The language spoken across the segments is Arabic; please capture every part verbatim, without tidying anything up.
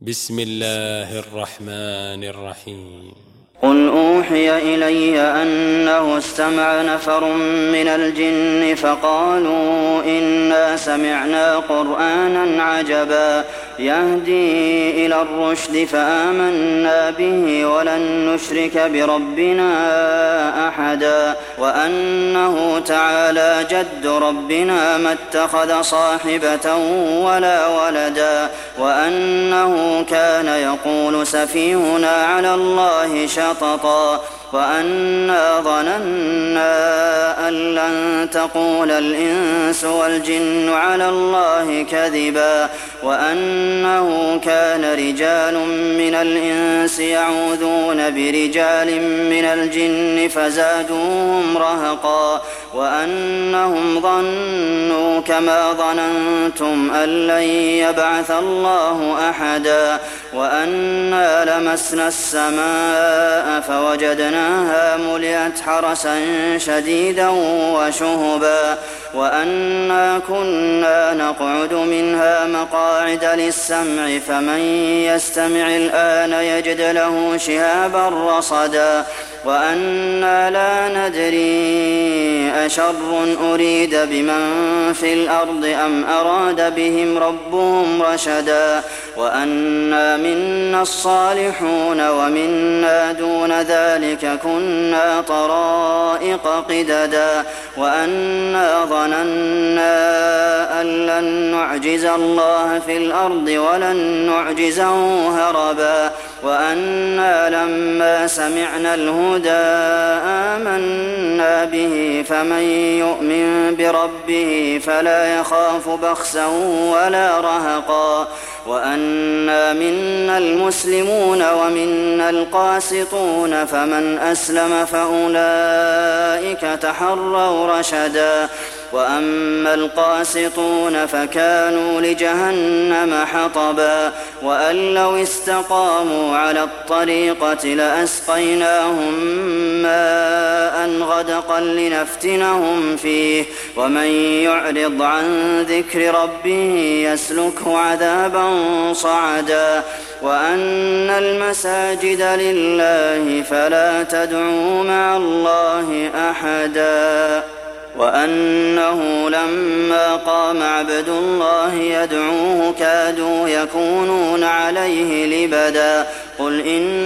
بسم الله الرحمن الرحيم. قل أوحي إلي أنه استمع نفر من الجن فقالوا إنا سمعنا قرآنا عجبا يهدي إلى الرشد فآمنا به ولن نشرك بربنا أحدا وأنه تعالى جد ربنا ما اتخذ صاحبة ولا ولدا وأنه كان يقول سفيهنا على الله شططا وأنا ظننا أن لن تقول الإنس والجن على الله كذبا وأنه كان رجال من الإنس يعوذون برجال من الجن فزادوهم رهقا وأنهم ظنوا كما ظننتم أن لن يبعث الله أحدا وأنا لمسنا السماء فوجدناها ملئت حرسا شديدا وشهبا وأنا كنا نقعد منها مقاعد للسمع فمن يستمع الآن يجد له شهابا رصدا وأنا لا ندري أشر أريد بمن في الأرض أم أراد بهم ربهم رشدا وأنا منا الصالحون ومنا دون ذلك كنا طرائق قددا وأنا ظننا أن لن نعجز الله في الأرض ولن نعجزه هربا وأنا لما سمعنا الهدى آمنا به فمن يؤمن بربه فلا يخاف بخسا ولا رهقا وأنا منا المسلمون ومنا القاسطون فمن أسلم فأولئك تحروا رشدا وأما القاسطون فكانوا لجهنم حطبا وأن لو استقاموا على الطريقة لأسقيناهم ماء غدقا لنفتنهم فيه ومن يعرض عن ذكر ربه يسلكه عذابا صعدا وأن المساجد لله فلا تدعوا مع الله أحدا وأنه لما قام عبد الله يدعوه كادوا يكونون عليه لبدا قل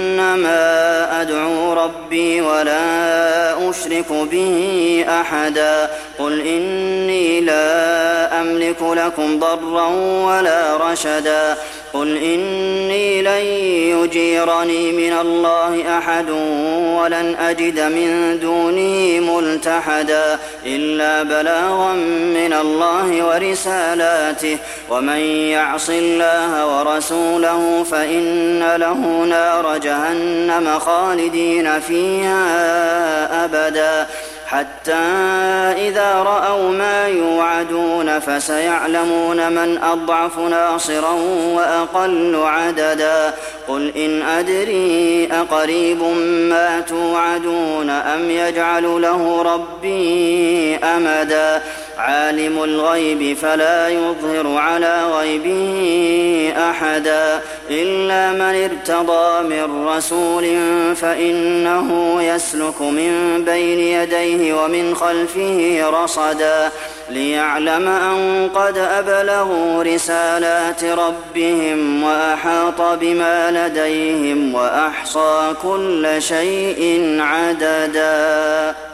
إنما أدعو ربي ولا أشرك به أحدا قل إني لا أملك لكم ضرا ولا رشدا قل إني لن يجيرني من الله أحد ولن أجد من دونه ملتحدا إلا بلاغا من الله ورسالاته ومن يعص الله ورسوله فإن له نار جهنم خالدين فيها أبدا حتى إذا رأوا ما يوعدون فسيعلمون من أضعف ناصرا وأقل عددا قل إن أدري أقريب ما توعدون أم يجعل له ربي أمدا عالم الغيب فلا يظهر على غيبه أحدا إلا من ارتضى من رسول فإنه يسلك من بين يديه ومن خلفه رصدا ليعلم أن قد أبلغوا رسالات ربهم وأحاط بما لديهم وأحصى كل شيء عددا.